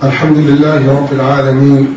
الحمد لله رب العالمين،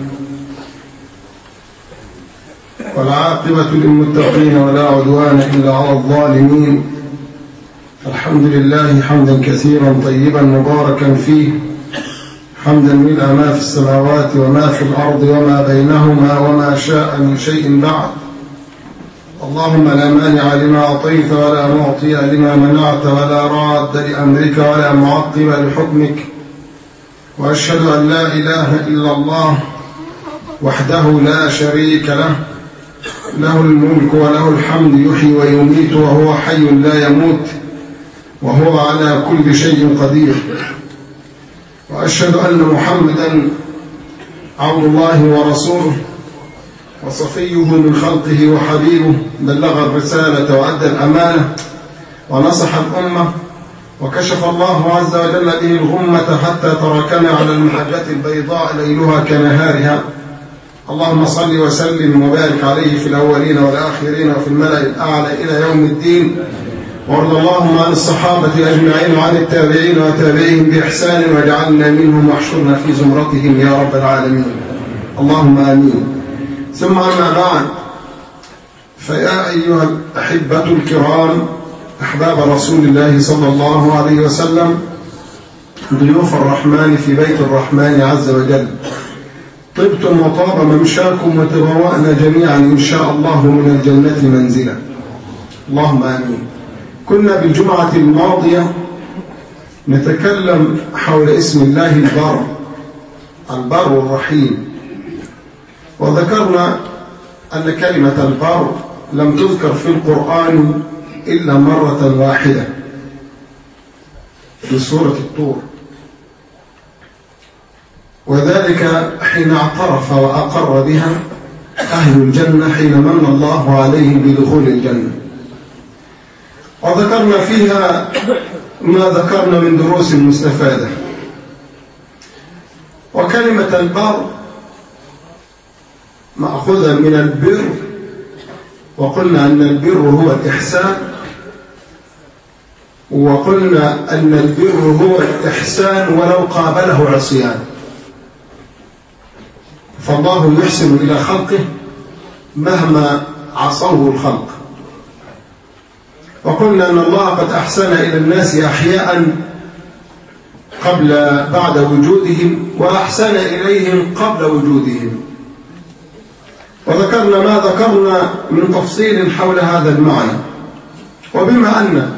والعاقبة للمتقين ولا عدوان إلا على الظالمين. الحمد لله حمدا كثيرا طيبا مباركا فيه، حمدا ملء ما في السماوات وما في الأرض وما بينهما وما شاء من شيء بعد. اللهم لا مانع لما أعطيت ولا معطي لما منعت ولا راد لأمرك ولا معقب لحكمك، وأشهد أن لا إله إلا الله وحده لا شريك له، له الملك وله الحمد، يحيي ويميت وهو حي لا يموت، وهو على كل شيء قدير. وأشهد أن محمدا عبد الله ورسوله وصفيه من خلقه وحبيبه، بلغ الرسالة وأدى الأمانة ونصح الأمة، وكشف الله عز وجل به الغمة حتى تركنا على المحجة البيضاء ليلها كنهارها. اللهم صل وسلم وبارك عليه في الأولين والآخرين وفي الملأ الأعلى إلى يوم الدين. وارض اللهم عن الصحابة أجمعين وعن التابعين وتابعيهم بإحسان، واجعلنا منهم واحشرنا في زمرتهم يا رب العالمين، اللهم آمين. ثم أما بعد، فيا أيها الأحبة الكرام، أحباب رسول الله صلى الله عليه وسلم، ضيوف الرحمن في بيت الرحمن عز وجل، طبتم وطاب ممشاكم وتبوأنا جميعا إن شاء الله من الجنة منزلا، اللهم آمين. كنا بالجمعة الماضية نتكلم حول اسم الله البر، البر الرحيم، وذكرنا أن كلمة البر لم تذكر في القرآن إلا مرة واحدة في سورة الطور، وذلك حين اعترف وأقر بها أهل الجنة حين من الله عليهم بدخول الجنة. وذكرنا فيها ما ذكرنا من دروس مستفادة. وكلمة البر مأخوذة من البر، وقلنا أن البر هو الإحسان، وقلنا أن البر هو الإحسان ولو قابله عصيان، فالله يحسن إلى خلقه مهما عصوه الخلق. وقلنا أن الله قد أحسن إلى الناس أحياء بعد وجودهم، وأحسن إليهم قبل وجودهم. وذكرنا ما ذكرنا من تفصيل حول هذا المعنى. وبما أن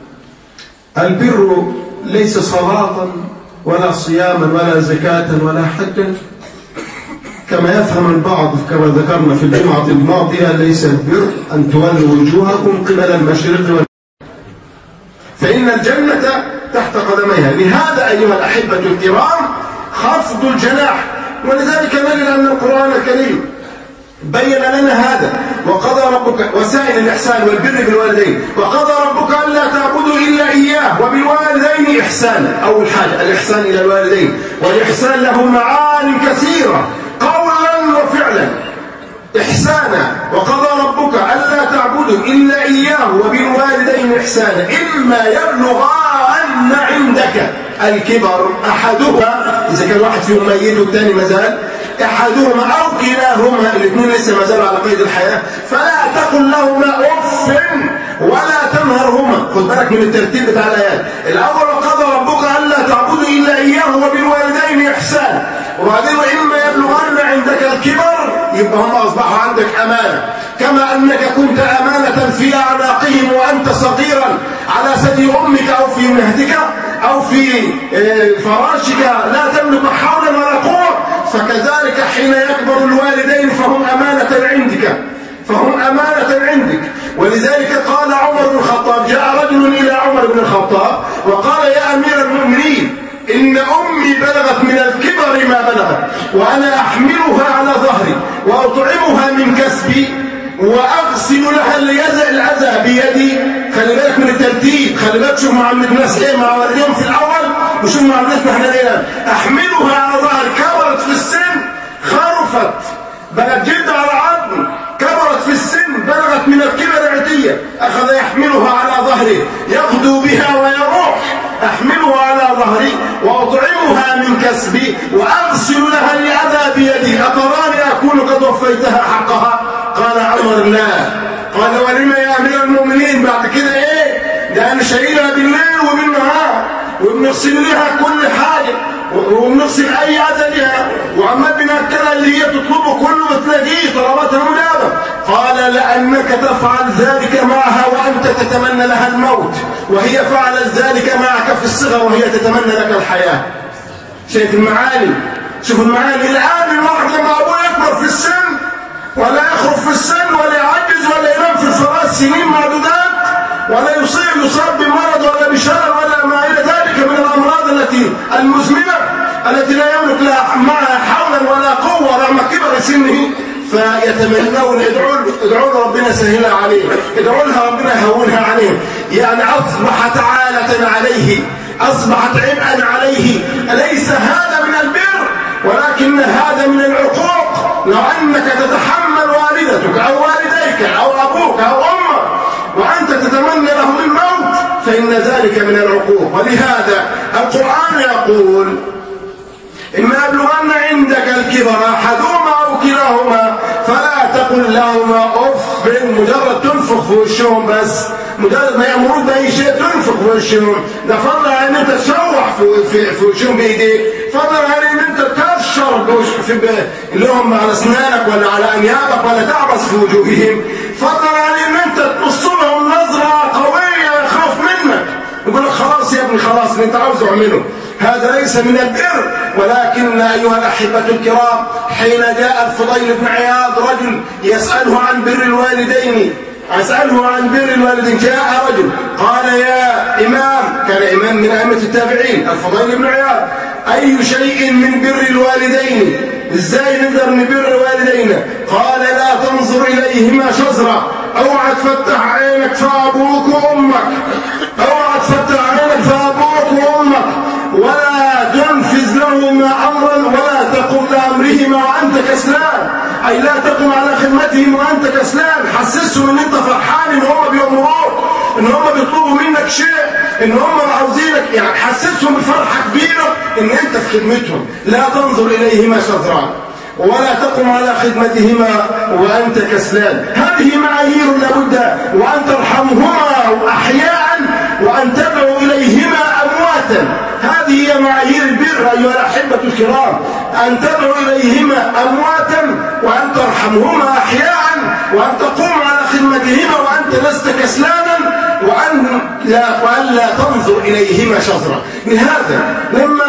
البر ليس صلاة ولا صياما ولا زكاة ولا حجا كما يفهم البعض، كما ذكرنا في الجمعة الماضية، ليس البر أن تولوا وجوهكم قبل المشرق والمغرب، فإن الجنة تحت قدميها. لهذا أيها الأحبة الكرام خفض الجناح. ولذلك نجد أن القرآن الكريم بين لنا هذا، وقضى ربك وسائل الإحسان والبر بالوالدين، وقضى ربك ألا تعبدوا إلا إياه وبالوالدين إحسانا. أول حاجة الإحسان إلى الوالدين، والإحسان له معاني كثيرة قولا وفعلا. إحسانا، وقضى ربك ألا تعبدوا إلا إياه وبالوالدين إحسانا، إما يبلغن عندك الكبر أحدهما، إذا كان واحد فيهم ميت والثاني مازال، أحدهما أو كلاهما، الاثنين لسه ما زالوا على قيد الحياة، فلا تقل لهما أف ولا تنهرهما. خذ بالك من الترتيب بتاع الآيات. الأول وقضى ربك ألا تعبدوا إلا إياه وبالوالدين إحسانا، وبعدين إما يبلغن عندك الكبر، يبقى هم أصبحوا عندك أمانة، كما أنك كنت أمانة في أعناقهم وأنت صغيرا على ثدي أمك أو في مهدك أو في فراشك لا تملك حولا ولا قوة، فكذلك حين يكبر الوالدين فهم أمانة عندك. ولذلك قال عمر بن الخطاب، جاء رجل إلى عمر بن الخطاب وقال: يا أمير المؤمنين، إن أمي بلغت من الكبر ما بلغت، وأنا أحملها على ظهري وأطعمها من كسبي وأغسل لها الأذى بيدي. خلي بالك من الترتيب، خلي بالك، شوف مع الناس إيه، مع والديهم في الأول، وشوف مع الناس نحن الآن. أحملها على ظهري، كبرت في السن، خرفت، بلغت جلد على عظم، كبرت في السن، بلغت من الكبر عتية، أخذ يحملها على ظهره يغدو بها ويروح. أحملها على ظهري وأطعمها من كسبي وأغسل لها الأذى بيدي، أتراني أكون قد وفيتها حقها؟ قال عمر لا. قال ولما يا أمير المؤمنين بعد كده إيه؟ ده أنا شايلها بالليل وبالنهار وبنغسل لها كل حاجة وبنغسل أي أذى لها وعمال بنأكلها اللي هي تطلبه كله بتلاقيه طلباتها مجابة. قال لأنك تفعل ذلك معها وأنت تتمنى لها الموت، وهي فعلت ذلك معك في الصغر وهي تتمنى لك الحياة. شايف المعاني؟ شوف المعاني. الآن الواحد لما أبوه يكبر في السن ولا يخرج في السن ولا يعجز ولا ينام في الفراش سنين معدودات ولا يصاب بمرض ولا بشلل ولا ما إلى ذلك من الأمراض التي المزمنة التي لا يملك لها معها حولا ولا قوة رغم كبر سنه، فيتمنون ادعوا ربنا سهلها عليه، ادعوا لها ربنا يهونها عليه. يعني أصبحت عالة عليه، أصبحت عبئا عليه. أليس هذا من البر؟ ولكن هذا من العقوق. لو أنك تتحمل والدتك أو والديك أو أبوك أو أمك وأنت تتمنى لهم الموت فإن ذلك من العقوق. ولهذا القرآن يقول إما يبلغن عندك الكبر أحدهما أو كلاهما فلا تقل لهما أف. مجرد تنفخ في وشهم، بس مجرد ما يأمرون بأي شيء تنفخ في وشهم. ده فضل عن أن أنت تشوح في وشهم بإيديك، فضل عن أن أنت ترشر لهم على أسنانك ولا على أنيابك ولا تعبس في وجوههم، فضل عن أن أنت تبص لهم نظرة قوية يخاف منك يقول لك خلاص يا ابني خلاص اللي أنت عاوزه اعمله. هذا ليس من البر. ولكن أيها الأحبة الكرام حين جاء الفضيل بن عياض رجل يسأله عن بر الوالدين، جاء رجل قال يا إمام، كان إمام من أئمة التابعين الفضيل بن عياض، أي شيء من بر الوالدين؟ إزاي نقدر نبر والدينا؟ قال لا تنظر إليهما شزرا، اوعى تفتح عينك في أبوك وأمك، اوعى تفتح عينك في أبوك وأمك، ولا تنفذ لهما أمرا ولا تقم لأمرهما وأنت كسلان، أي لا تقم على خدمتهم وأنت كسلان. حسسهم إن أنت فرحان إن هم بيأمروك، إن هم بيطلبوا منك شيء، إن هم عاوزينك، يعني حسسهم بفرحة كبيرة إن أنت في خدمتهم. لا تنظر إليهما شزرا ولا تقم على خدمتهما وأنت كسلان. هذه معايير لابد، وأن ترحمهما أحياء وأن تدعو إليهما أمواتا. هذه هي معايير البر أيها الأحبة الكرام، أن تدعو إليهما أمواتا وأن ترحمهما أحياء وأن تقوم على خدمتهما وأنت لست كسلانا وأن لا تنظر إليهما شزرا. لهذا لما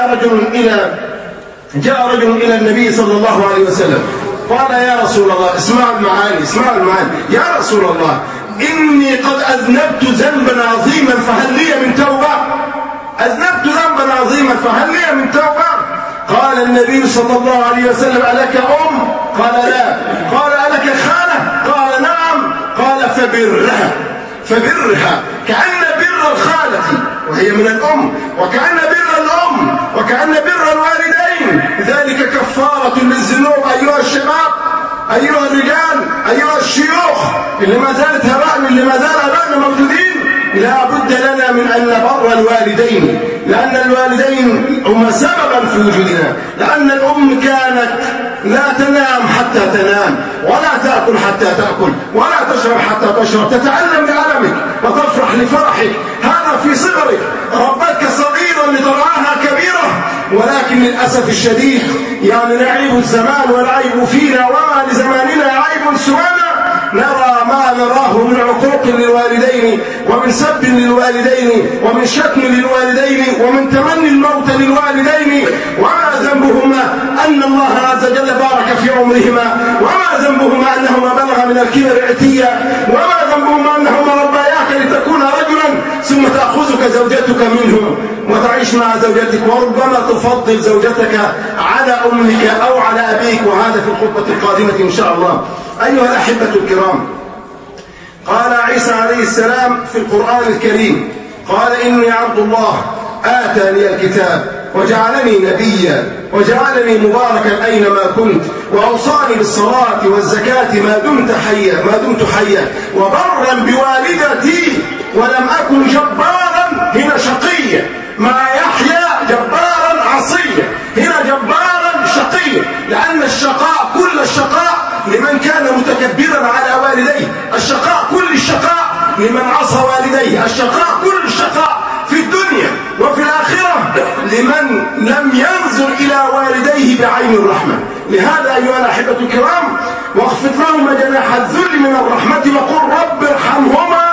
جاء رجل إلى النبي صلى الله عليه وسلم قال يا رسول الله، اسمعوا المعاني، يا رسول الله إني قد أذنبت ذنبا عظيما فهل لي من توبة؟ أذنبت ذنبا عظيما فهل لي من توبة؟ قال النبي صلى الله عليه وسلم ألك أم؟ قال لا. قال ألك خالة؟ قال نعم. قال فبرها كأن بر الخالة وهي من الأم، وكأن بر الأم، وكأن بر الوالدين ذلك كفارة للذنوب. أيها الشباب، أيها الرجال، أيها الشيوخ اللي ما زالت هبائنا، اللي ما زال أبائنا موجودين، لا بد لنا من أن نبر الوالدين، لأن الوالدين هما سببا في وجودنا. لأن الأم كانت لا تنام حتى تنام، ولا تأكل حتى تأكل، ولا تشرب حتى تشرب، تتألم لألمك وتفرح لفرحك. هذا في صغرك، ربتك صغيرا لترعاها كبيرة. ولكن للأسف الشديد يعني نعيب الزمان والعيب فينا، وما لزماننا عيب سوانا. نرى ما نراه من عقوق للوالدين ومن سب للوالدين ومن شتم للوالدين ومن تمني الموت للوالدين. وما ذنبهما أن الله عز وجل بارك في عمرهما، وما ذنبهما أنهما بلغ من الكبر عتيا، وما ذنبهما أنهما ربياك لتكون رجلا ثم تأخذك زوجتك منهم وتعيش مع زوجتك، وربما تفضل زوجتك على أمك أو على أبيك. وهذا في الخطبة القادمة إن شاء الله. أيها الأحبة الكرام، قال عيسى عليه السلام في القرآن الكريم قال إني عبد الله آتاني الكتاب وجعلني نبيا وجعلني مباركا أينما كنت وأوصاني بالصلاة والزكاة ما دمت حيا وبرا بوالدتي ولم أكن جبارا هنا شقيا مع يحيى جبارا الشقي، لأن الشقاء كل الشقاء لمن كان متكبرا على والديه، الشقاء كل الشقاء لمن عصى والديه، الشقاء كل الشقاء في الدنيا وفي الآخرة لمن لم ينظر إلى والديه بعين الرحمة. لهذا أيها الأحبة الكرام واخفض لهما جناح الذل من الرحمة وقل رب ارحمهما.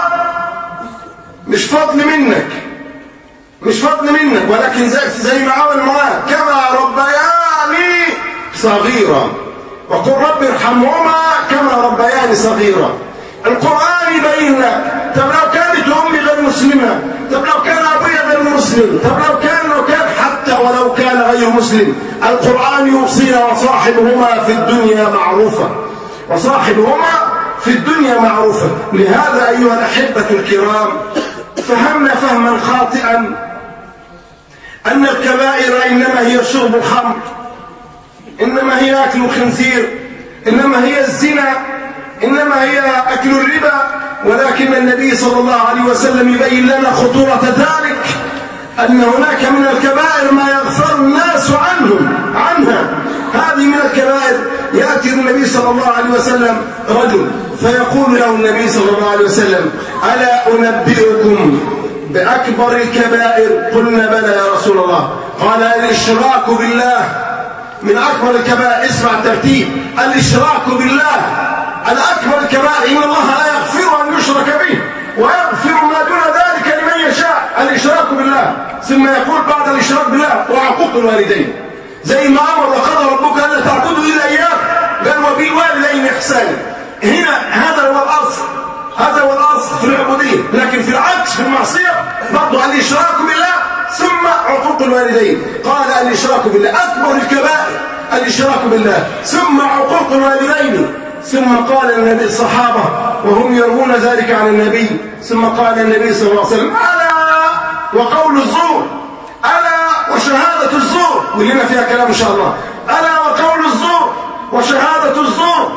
مش فضل منك، مش فضل منك، ولكن زي ما عمل معاه كما ربياني صغيرا، وقل رب ارحمهما كما ربياني صغيرا. القرآن يبين لك. طب لو كانت أمي غير مسلمة، طب لو كان أبويا غير مسلم، طب لو كان حتى ولو كان غير مسلم، القرآن يوصينا وصاحبهما في الدنيا معروفة، وصاحبهما في الدنيا معروفة. لهذا أيها الأحبة الكرام فهمنا فهما خاطئا أن الكبائر إنما هي شرب الخمر، إنما هي أكل الخنزير، إنما هي الزنا، إنما هي أكل الربا. ولكن النبي صلى الله عليه وسلم يبين لنا خطورة ذلك، أن هناك من الكبائر ما يغفر الناس عنها. هذه من الكبائر. يأتي النبي صلى الله عليه وسلم رجل فيقول له النبي صلى الله عليه وسلم ألا أنبئكم بأكبر الكبائر؟ قلنا بلى يا رسول الله. قال الإشراك بالله من أكبر الكبائر. اسمع الترتيب: الإشراك بالله الأكبر الكبائر، إن الله لا يغفر أن يشرك به ويغفر ما دون ذلك لمن يشاء. الإشراك بالله. ثم يقول بعد الإشراك بالله وعقوق الوالدين، زي ما أمر وقضى ربك ألا تعبدوا إلا إياه، قال وبالوالدين إحسانا. هنا هذا هو الأصل، هذا هو الأصل في العبودية. لكن في العكس في المعصية برضو الإشراك بالله ثم عقوق الوالدين. قال الإشراك بالله أكبر الكبائر، الإشراك بالله ثم عقوق الوالدين. ثم قال النبي الصحابة وهم يروون ذلك عن النبي، ثم قال النبي صلى الله عليه وسلم ألا وقول الزور، ألا وشهادة الزور، ولنا فيها كلام إن شاء الله. ألا وقول الزور وشهادة الزور.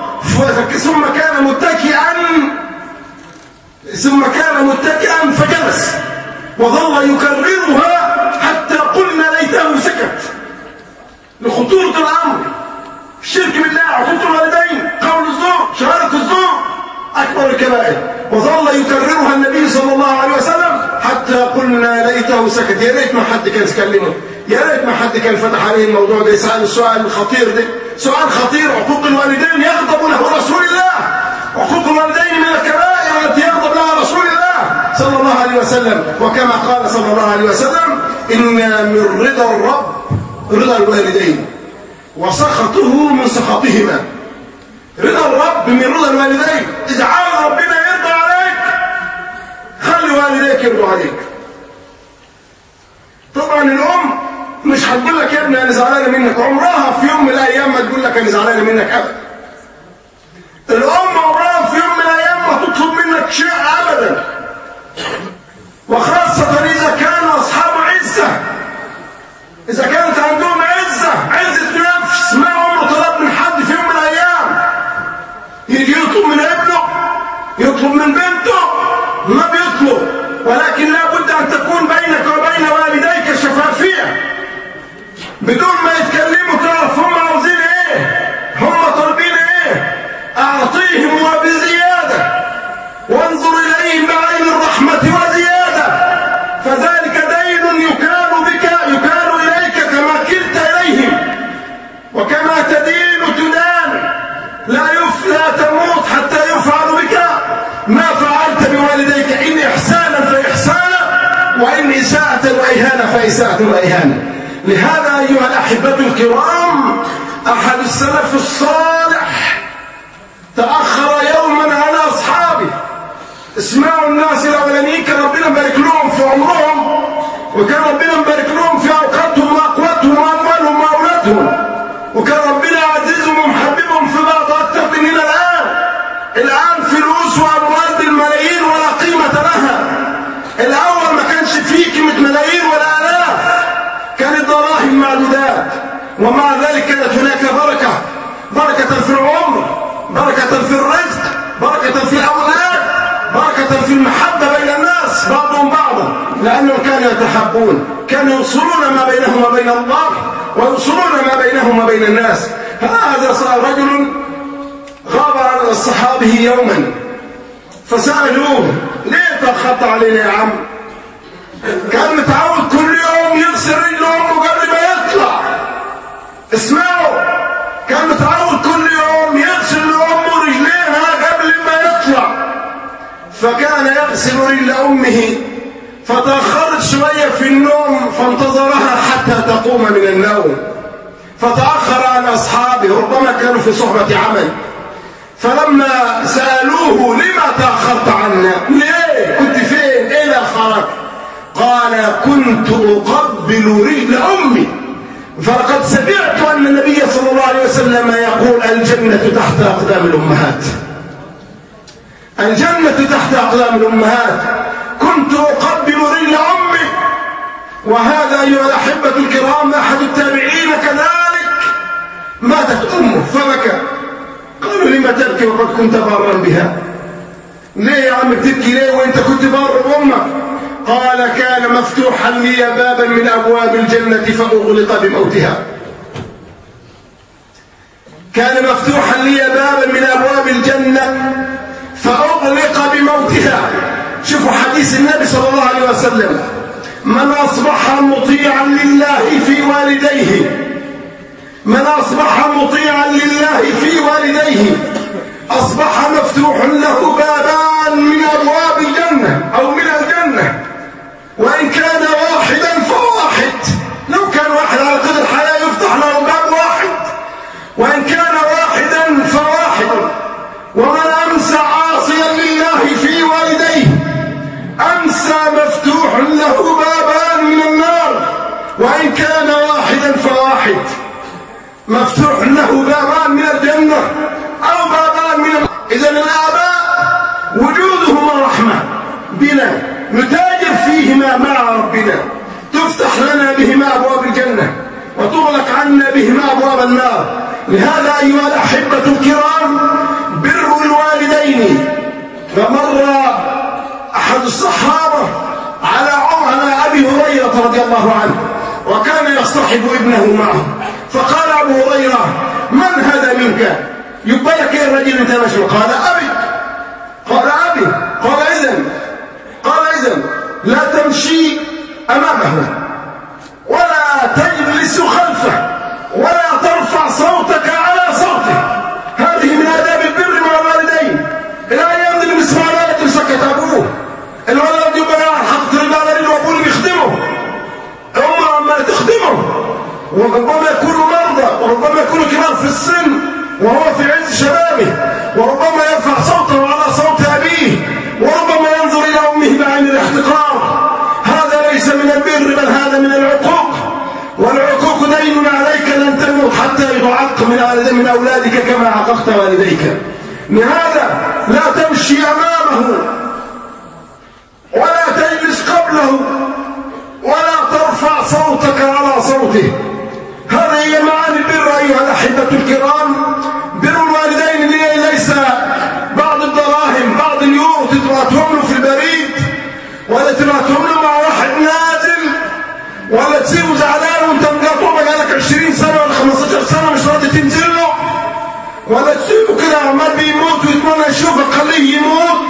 ثم كان متكئا فجلس وظل يكررها حتى قلنا ليته سكت، لخطورة الأمر. الشرك بالله، عقوق الوالدين، قول الزور، شهادة الزور، أكبر الكبائر. وظل يكررها النبي صلى الله عليه وسلم حتى قلنا ليته سكت. يا ريت ما حد كان يكلمه، يا ريت ما حد كان فتح عليه الموضوع ده، يسأل السؤال الخطير ده. سؤال خطير. عقوق الوالدين يغضب له رسول الله، عقوق الوالدين من الكبائر التي يغضب لها رسول الله صلى الله عليه وسلم. وكما قال صلى الله عليه وسلم إن من رضا الرب رضا الوالدين وسخطه من سخطهما. رضا الرب من رضا الوالدين. اجعل ربنا يرضى عليك، خلي والديك يرضوا عليك. طبعا الأم مش هتقول لك يا ابني أنا زعلانة منك، عمرها في يوم من الأيام ما تقول لك أنا زعلانة منك أبدا. الأم عمرها في يوم من الأيام ما تطلب منك شيء أبدا، وخاصة إذا كانوا أصحاب عزة، إذا كانت عندهم عزة نفس. ما عمره طلب من حد في يوم من الأيام يجي يطلب من ابنه، يطلب من بنته، ما بيطلب. ولكن لا بد أن تكون بينك وبين والديك شفافية، بدون ما يتكلموا تعرف هم عاوزين ايه، هم طالبين ايه. أعطيهم وبزيادة، وانظر إليهم بعين الرحمة وزيادة، فذلك دين يكال بك، يكال إليك كما كلت إليهم، وكما تدين تدان. لا تموت حتى يفعل بك ما فعلت بوالديك، إن إحسانا فإحسانا، وإن إساءة وإهانة فإساءة وإهانة. لهذا أيها الأحبة الكرام أحد السلف الصالح تأخر يوما على أصحابه. اسمعوا الناس الأولانيين كان ربنا مبارك لهم في عمرهم، وكان ربنا مبارك لهم في أوقاتهم وأقواتهم وأموالهم وأولادهم، وكان ربنا يعززهم ومحببهم في بعض أكثر من الآن فلوس وأموال بالملايين ولا قيمة لها. الأول ما كانش فيه قيمة ملايين ولا آلاف، كانت دراهم معدودات، ومع ذلك كانت هناك بركة في العمر، بركة في الرزق، بركة في الأولاد، بركة في المحبة بين الناس بعضهم بعضا، لأنهم كانوا يتحبون، كانوا يوصلون ما بينهم وبين الله ويوصلون ما بينهم وبين الناس. هذا صار رجل غاب عن أصحابه يوما فسألوه: ليه تأخرت علينا يا عم؟ كان متعود كل يوم يغسل رجل أمه قبل ما يطلع. اسمعوا، كان متعود كل يوم يغسل أمه رجليها قبل ما يطلع، فكان يغسل رجل أمه فتأخرت شوية في النوم فانتظرها حتى تقوم من النوم، فتأخر عن أصحابه، ربما كانوا في صحبة عمل. فلما سألوه: لما تأخرت عنا؟ ليه؟ كنت فين؟ إيه اللي أخرك؟ قال: كنت أقبل رجل أمي، فلقد سمعت أن النبي صلى الله عليه وسلم يقول: الجنة تحت أقدام الأمهات. الجنة تحت أقدام الأمهات. كنت أقبل رجل أمي. وهذا أيها الأحبة الكرام أحد التابعين كذلك ماتت أمه فبكى. قالوا: لما تبكي وقد كنت بارا بها؟ ليه يا عم بتبكي ليه وانت كنت بار بأمك؟ قال: كان مفتوحا لي بابا من أبواب الجنة فأغلق بموتها. كان مفتوحا لي بابا من أبواب الجنة فأغلق بموتها. شوفوا حديث النبي صلى الله عليه وسلم: من أصبح مطيعا لله في والديه، من أصبح مطيعا لله في والديه أصبح مفتوح له بابان من أبواب الجنة أو من الجنة، وإن كان واحدا فواحد. لو كان واحد على قدر الحياة يفتح له باب واحد، وإن كان واحدا فواحد. ومن أمسى عاصيا لله في والديه أمسى مفتوح له بابان من النار، وإن كان واحدا فواحد. مفتوح له بابان من الجنة أو بابان من النار. إذن الآباء وجودهم رحمة بنا، نتاجر فيهما مع ربنا، تفتح لنا بهما أبواب الجنة وتغلق عنا بهما أبواب النار. لهذا أيها الأحبة الكرام بر الوالدين. فمر أحد الصحابة على أبي هريرة رضي الله عنه، وكان يصطحب ابنه معه، فقال أبو هريرة: من هذا منك؟ يبقى لك إيه الرجل انت ماشي؟ قال: أبي. قال: أبي. قال إذن لا تمشي أمامه ولا تجلس خلفه ولا ترفع صوتك على صوته. هذه من آداب البر مع الوالدين. الأيام اللي بنسمع لها اللي سكت أبوه، الولد يبقى حاطط البالين وأبوه بيخدمه، أمه عمالة تخدمه، وربما يكونوا مرضى، وربما يكونوا كبار في السن وهو في عز شبابه، وربما يرفع صوته على صوت أبيه، وربما ينظر إلى أمه بعين الاحتقار. هذا ليس من البر، بل هذا من العقوق، والعقوق دين عليك لن تموت حتى يعق من أولادك كما عققت والديك. لهذا لا تمشي أمامه ولا تجلس قبله ولا ترفع صوتك على صوته. هذه هي معاني البر أيها الأحبة الكرام. بر الوالدين ليس بعض الدراهم، بعض اليورو تتراتهم له في البريد، ولا تتراتهم له مع واحد نازل، ولا تسيبه زعلان وانت مقاطعه بقالك 20 سنة ولا 15 سنة مش راضي تنزل له، ولا تسيبه كده عمال بيموت ويتمنى يشوفك خليه يموت.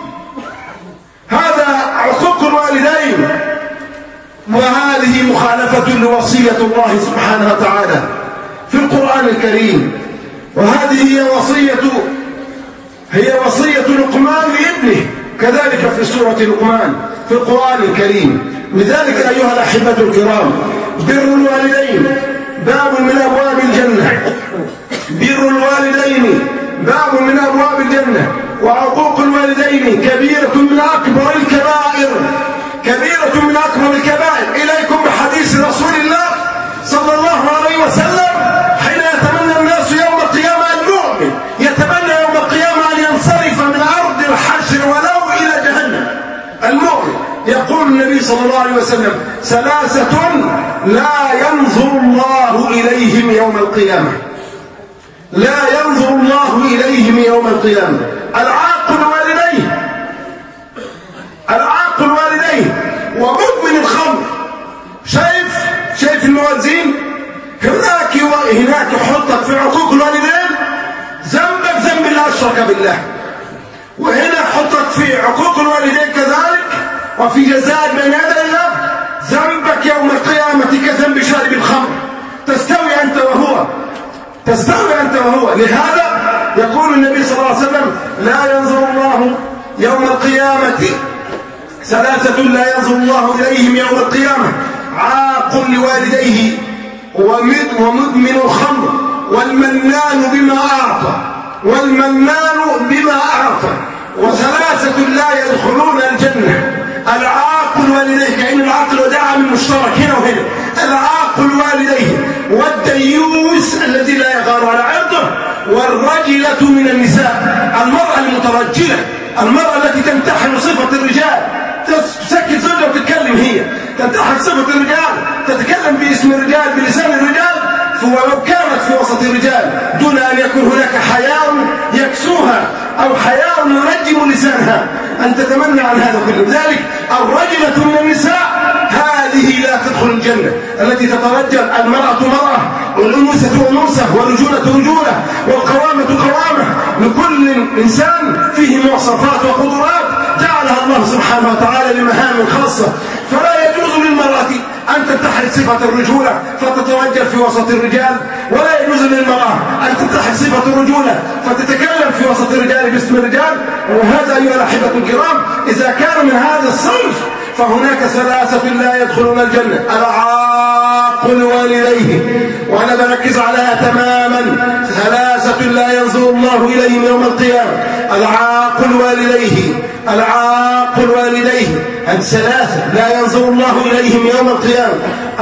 هذا عقوق الوالدين، وهذه مخالفة لوصية الله سبحانه وتعالى في القرآن الكريم. وهذه هي وصية لقمان لابنه كذلك في سورة لقمان في القرآن الكريم. لذلك أيها الأحبة الكرام بر الوالدين باب من أبواب الجنة. بر الوالدين باب من أبواب الجنة، وعقوق الوالدين كبيرة من أكبر الكبائر، كبيرة من أكبر الكبائر. إليكم بحديث رسول الله صلى الله عليه وسلم حين يتمنى الناس يوم القيامة، المؤمن يتمنى يوم القيامة أن ينصرف من أرض الحشر ولو إلى جهنم. المؤمن يقول النبي صلى الله عليه وسلم: ثلاثة لا ينظر الله إليهم يوم القيامة، لا ينظر الله إليهم يوم القيامة: العاق الوالدين، العاق الوالدين، ومدمن الخمر. شايف الموازين هناك يحطك في عقوق الوالدين ذنبك ذنب اللي أشرك بالله، وهنا يحطك في عقوق الوالدين كذلك، وفي جزاء بين يدي الله ذنبك يوم القيامة كذنب شارب الخمر، تستوي أنت وهو، تستوي أنت وهو. لهذا يقول النبي صلى الله عليه وسلم: لا ينظر الله يوم القيامة ثلاثة لا ينظر الله إليهم يوم القيامة: عاق لوالديه ومدمن الخمر والمنان بما أعطى، والمنان بما أعطى. وثلاثة لا يدخلون الجنة: العاق الوالديه، كأن العقل ودعا من مشترك هنا وهنا، العاق الوالديه، والديوس الذي لا يغار على عرضه، والرجلة من النساء، المرأة المترجلة، المرأة التي تمتحن صفة الرجال، تسكت زوجها وتتكلم، هي تمتحن صفة الرجال، تتكلم باسم الرجال بلسان الرجال، ولو كانت في وسط الرجال دون أن يكون هناك حياء يكسوها أو حياء ينجم لسانها، أن تتمنى عن هذا كله. لذلك الرجلة من النساء هذه لا تدخل الجنة، التي تترجل، المرأة مرأة، والأنوثة أنوثة، والرجولة رجولة، والقوامة قوامة. لكل إنسان فيه مواصفات وقدرات جعلها الله سبحانه وتعالى لمهام خاصة، فلا يجوز للمرأة أن تمتحن صفة الرجولة فتترجل في وسط الرجال، ولا يجوز للمرأة أن تمتحن صفة الرجولة فتتكلم في وسط الرجال باسم الرجال. وهذا أيها الأحبة الكرام إذا كان من هذا الصنف، فهناك ثلاثة لا يدخلون الجنة: العاق لوالديه، وأنا بركز عليها تماما، ثلاثة لا ينظر الله إليهم يوم القيامة: العاق لوالديه، العاق لوالديه، هذه ثلاثة لا ينظر الله إليهم يوم القيامة: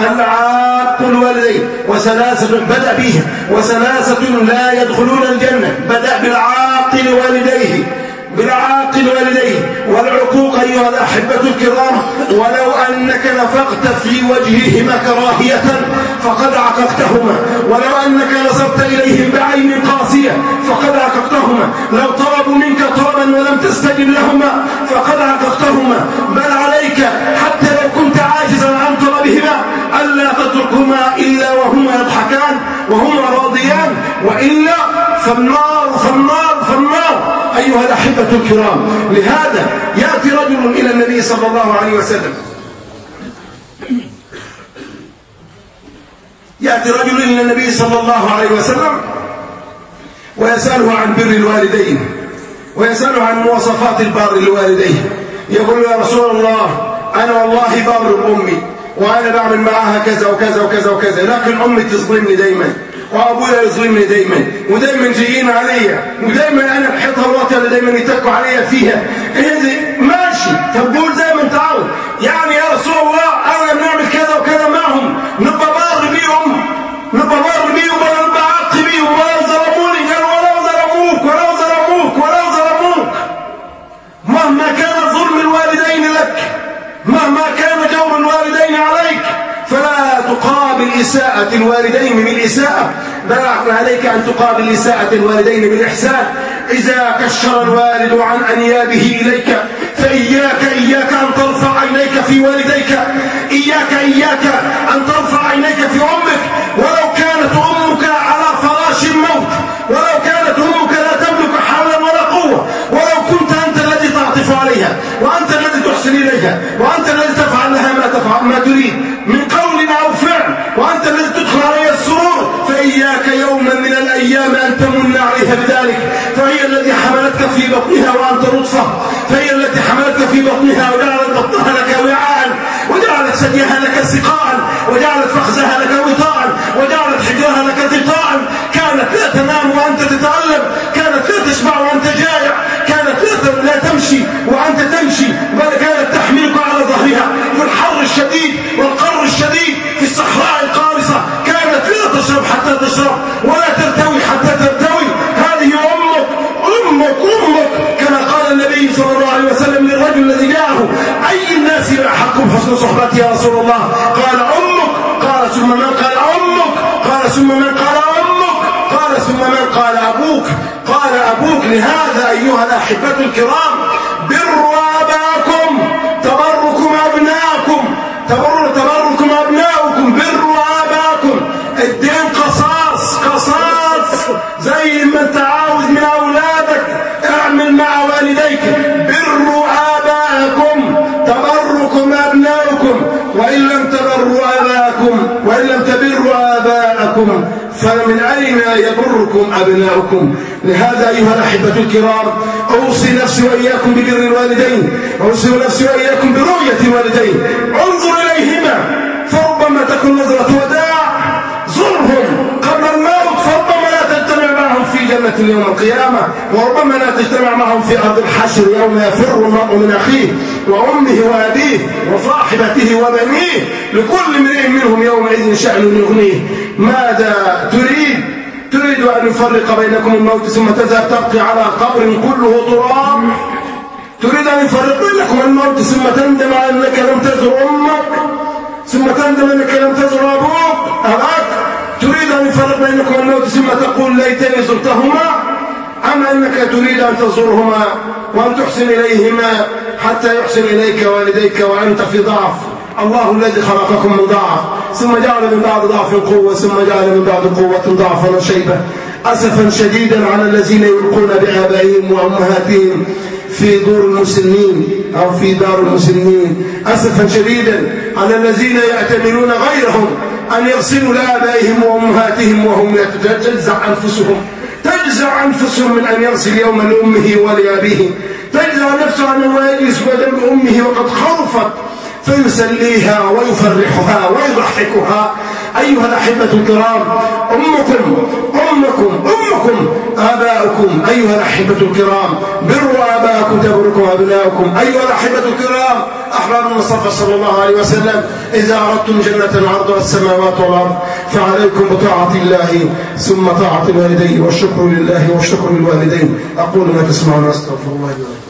العاق لوالديه. وثلاثة بدأ بها، وثلاثة لا يدخلون الجنة، بدأ بالعاق لوالديه، بالعاق لوالديه. والعقوق أيها الأحبة الكرام ولو أنك نفقت في وجههما كراهية فقد عققتهما، ولو أنك نظرت إليهم بعين قاسية فقد عققتهما، لو طلبوا منك طلبا ولم تستجب لهما فقد عققتهما، بل عليك حتى لو كنت عاجزا عن طلبهما ألا تتركهما إلا وهما يضحكان وهما راضيان، وإلا فالنار فالنار فالنار أيها الأحبة الكرام. لهذا يأتي رجل إلى النبي صلى الله عليه وسلم، يأتي رجل إلى النبي صلى الله عليه وسلم ويسأله عن بر الوالدين، ويسأله عن مواصفات البار لوالديه. يقول: يا رسول الله، أنا والله بار بأمي، وأنا بعمل معها كذا وكذا وكذا وكذا، لكن أمي تظلمني دايما، وأبويا يظلمني دايما، ودايما جايين عليا، ودايما أنا بحيطها الوطية اللي دايما يتكوا عليا فيها. إيه ماشي، فبقول زي ما أنت عاوز، يعني يا رسول الله أنا بنعمل كذا وكذا معهم، نبقى بار بيهم، نبقى بار بيهم ولا نبقى عق بيهم، ولا ظلموني. قال: ولو ظلموك ولو ظلموك ولو ظلموك، مهما كان ظلم الوالدين لك، مهما كان جور الوالدين عليك، فلا تقابل إساءة الوالدين بالإساءة، بل عليك أن تقابل إساءة الوالدين بالإحسان. إذا كشر الوالد عن أنيابه إليك فإياك أن ترفع عينيك في والديك، إياك أن ترفع عينيك في أمك، ولو كانت أمك على فراش الموت، ولو كانت أمك لا تملك حولا ولا قوة، ولو كنت أنت الذي تعطف عليها، وأنت الذي تحسن إليها، وأنت الذي تفعل لها ما تريد من قول أو فعل، وأنت الذي تدخل عليها السرور، فإياك يوما من الأيام أن تمن عليها بذلك، فهي التي حملتك في بطنها وأنت نطفة، فهي التي حملتك في بطنها وجعلت بطنها لك وعاء، وجعلت ثديها لك سقاء، وجعلت فخذها لك وطاء، وجعلت حجرها لك غطاء. كانت لا تنام وأنت تتألم، كانت لا تشبع وأنت جائع، كانت لا تمشي وأنت تمشي، بل كانت تحملك على ظهرها في الحر الشديد والقر الشديد في الصحراء القارصة، كانت لا تشرب حتى تشرب ولا ترتوي حتى ترتوي. هذه أمك كما قال النبي صلى الله عليه وسلم للرجل الذي جاءه: أي الناس أحق بحسن صحبتي يا رسول الله؟ قال: أمك. قال: ثم من؟ قال: أمك. قال: ثم من؟ قال: أمك. قال: ثم من؟ قال: أبوك. قال: أبوك. لهذا أيها الأحبة الكرام بروا آباءكم تبركم أبناءكم، تبركم أبناؤكم، بروا آباءكم. الدين قصاص، أبناءكم فمن أين يضركم أبناؤكم؟ لهذا أيها الأحبة الكرام أوصي نفسي وإياكم ببر الوالدين، أوصي نفسي وإياكم برؤية الوالدين، انظر إليهما فربما تكون نظرة وداع، زرهم قبل الموت فربما لا تجتمع معهم في جنة يوم القيامة، وربما لا تجتمع معهم في أرض الحشر يوم يفر المرء من أخيه وأمه وأبيه وصاحبته وبنيه، لكل امرئ منهم يومئذ شأن يغنيه. ماذا تريد؟ تريد أن يفرق بينكم الموت ثم تذهب تبقي على قبر كله تراب؟ تريد أن يفرق بينكم الموت ثم تندم أنك لم تزر أمك، ثم تندم أنك لم تزر أباك؟ تريد أن يفرق بينكم الموت ثم تقول ليتني زرتهما؟ أم أنك تريد أن تزورهما وأن تحسن إليهما حتى يحسن إليك والديك وأنت في ضعف؟ الله الذي خلقكم من ضعف ثم جعل من بعد ضعف قوة ثم جعل من بعد قوة ضعفا وشيبة. أسفا شديدا على الذين يلقون بآبائهم وأمهاتهم في دور المسلمين أو في دار المسلمين، أسفا شديدا على الذين يأتمرون غيرهم أن يغسلوا لآبائهم وأمهاتهم وهم تجزع أنفسهم من أن يغسل يوما لأمه ولأبيه، تجزع نفسه أن يجلس بدم أمه وقد خرفت فيسليها ويفرحها ويضحكها. أيها الأحبة الكرام أمكم آباؤكم، أيها الأحبة الكرام بروا آباءكم تبركم أبناؤكم. أيها الأحبة الكرام أحباب المصطفى صلى الله عليه وسلم إذا أردتم جنة عرضها السماوات والأرض فعليكم بطاعة الله ثم طاعة الوالدين والشكر لله والشكر للوالدين. أقول ما تسمعون وأستغفر الله لي ولكم.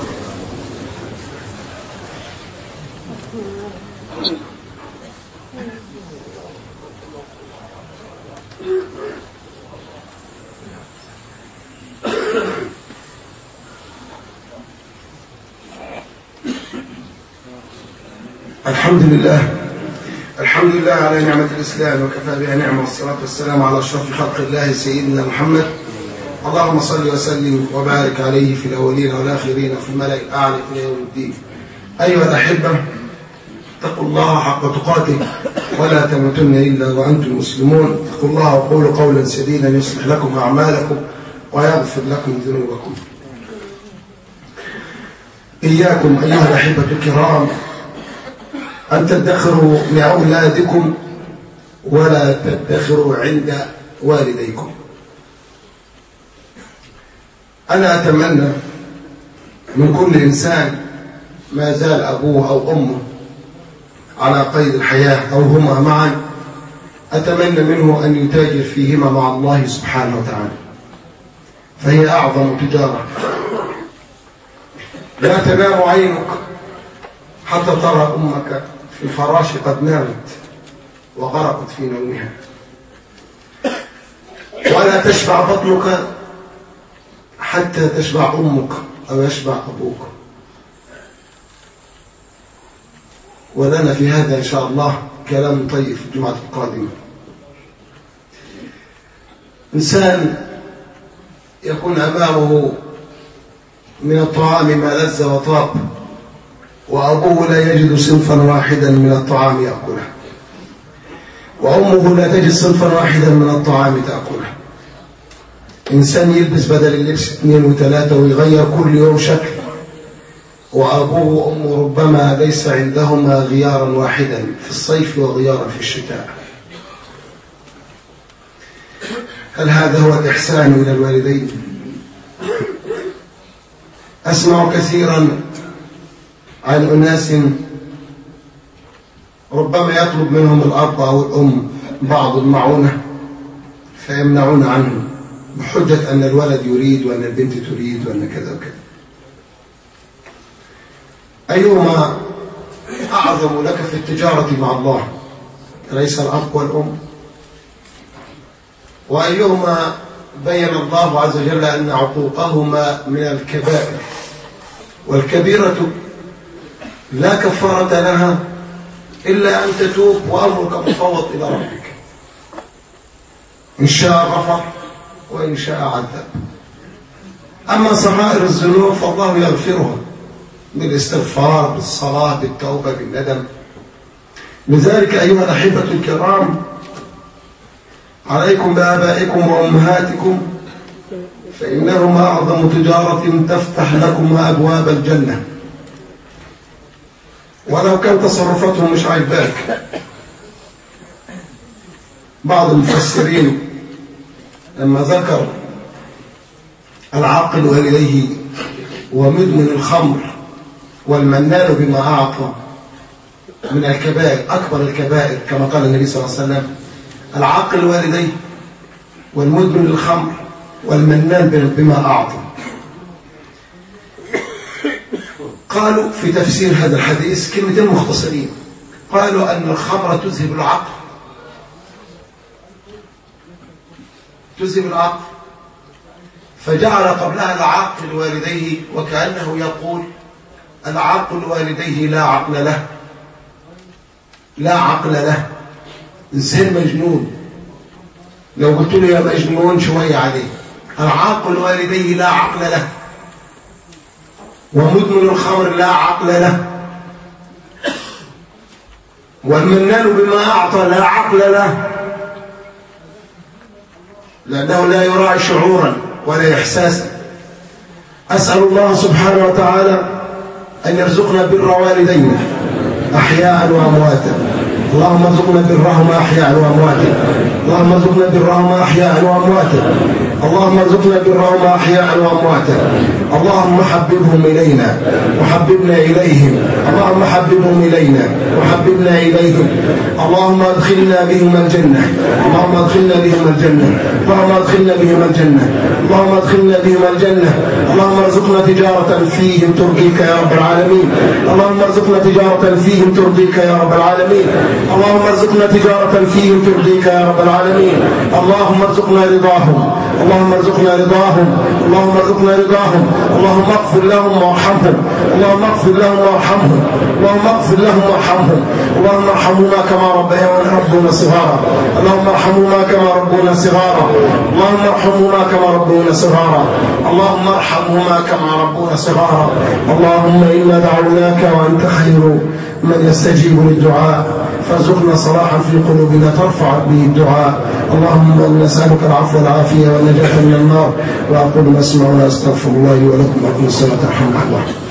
الحمد لله على نعمة الإسلام وكفى بها نعمة، والصلاة والسلام على أشرف خلق الله سيدنا محمد. اللهم صل وسلم وبارك عليه في الأولين والآخرين وفي الملأ الأعلى إلى يوم الدين. أيها الأحبة اتقوا الله حق تقاته ولا تموتن إلا وأنتم مسلمون. اتقوا الله وقولوا قولا سديدا يصلح لكم أعمالكم ويغفر لكم ذنوبكم. إياكم أيها الأحبة الكرام أن تدخروا لأولادكم ولا تدخروا عند والديكم. أنا أتمنى من كل إنسان ما زال أبوه أو أمه على قيد الحياة أو هما معا، أتمنى منه أن يتاجر فيهما مع الله سبحانه وتعالى، فهي أعظم تجارة. لا تنام عينك حتى ترى أمك في الفراش قد نامت وغرقت في نومها، ولا تشبع بطنك حتى تشبع أمك أو يشبع أبوك. ولنا في هذا إن شاء الله كلام طيب في الجمعة القادمة. إنسان يكون أمامه من الطعام ما لذ وطاب، وأبوه لا يجد صنفا واحدا من الطعام يأكله، وأمه لا تجد صنفا واحدا من الطعام تأكله. إنسان يلبس بدل اللبس 2 و3 ويغير كل يوم شكل، وأبوه وأمه ربما ليس عندهما غيارا واحدا في الصيف وغيارا في الشتاء. هل هذا هو الإحسان إلى الوالدين؟ أسمع كثيرا عن أناس ربما يطلب منهم الأب أو الأم بعض المعونة فيمنعون عنه بحجة أن الولد يريد وأن البنت تريد وأن كذا وكذا. أيهما أعظم لك في التجارة مع الله؟ أليس الأب والأم؟ وأيهما بين الله عز وجل أن عقوقهما من الكبائر، والكبيرة لا كفارة لها إلا أن تتوب وأمرك مفوض إلى ربك، إن شاء غفر وإن شاء عذب. أما صغائر الذنوب فالله يغفرها بالاستغفار بالصلاة بالتوبة بالندم. لذلك أيها الأحبة الكرام عليكم بآبائكم وأمهاتكم فإنهم أعظم تجارة تفتح لكم أبواب الجنة. ولو كان تصرفاتهم مش عاجباك، بعض المفسرين لما ذكر العاقل والديه ومدمن الخمر والمنان بما أعطى من الكبائر أكبر الكبائر، كما قال النبي صلى الله عليه وسلم: العاقل والديه والمدمن الخمر والمنان بما أعطى. قالوا في تفسير هذا الحديث كلمتين مختصرين، قالوا أن الخمر تذهب العقل، تذهب العقل، فجعل قبلها العاقل والديه، وكأنه يقول العاقل والديه لا عقل له، لا عقل له، إنسان مجنون، لو قلت له يا مجنون شوية عليه. العاقل والديه لا عقل له، ومدمن الخمر لا عقل له، والمنان بما أعطى لا عقل له، لأنه لا يراعي شعورا ولا إحساسا. أسأل الله سبحانه وتعالى أن يرزقنا بر والدينا أحياء وأمواتا، اللهم ارزقنا برهما أحياء وأمواتا، اللهم ارزقنا برهما أحياء وأمواتا، اللهم ارزقنا برهما أحياء وأمواتا. اللهم حببهم إلينا وحببنا إليهم، اللهم حببهم إلينا وحببنا إليهم، اللهم ادخلنا بهم الجنة، اللهم ادخلنا بهم الجنة، اللهم ادخلنا بهم الجنة، اللهم ادخلنا بهم الجنة. اللهم ارزقنا تجارة فيهم ترضيك يا رب العالمين، اللهم ارزقنا تجارة فيهم ترضيك يا رب العالمين، اللهم ارزقنا تجارة فيهم ترضيك يا رب العالمين. اللهم ارزقنا رضاهم، اللهم ارزقنا رضاهم، اللهم ارزقنا رضاهم. اللهم اغفر لهم وارحمهم، اللهم اغفر لهم وارحمهم، اللهم اغفر لهم وارحمهم. اللهم ارحمهما كما ربونا صغارا، اللهم ارحمهما كما ربونا صغارا، اللهم ارحمهما كما ربونا صغارا، اللهم ارحمهما كما ربونا صغارا. اللهم إنا دعوناك وأنت خير من يستجيب للدعاء، فارزقنا صلاحا في قلوبنا ترفع به الدعاء. اللهم نسألك العفو والعافية والنجاة من النار. وأقول ما أسمعون أستغفر الله ولكم وأقم الصلاة. الحمد لله.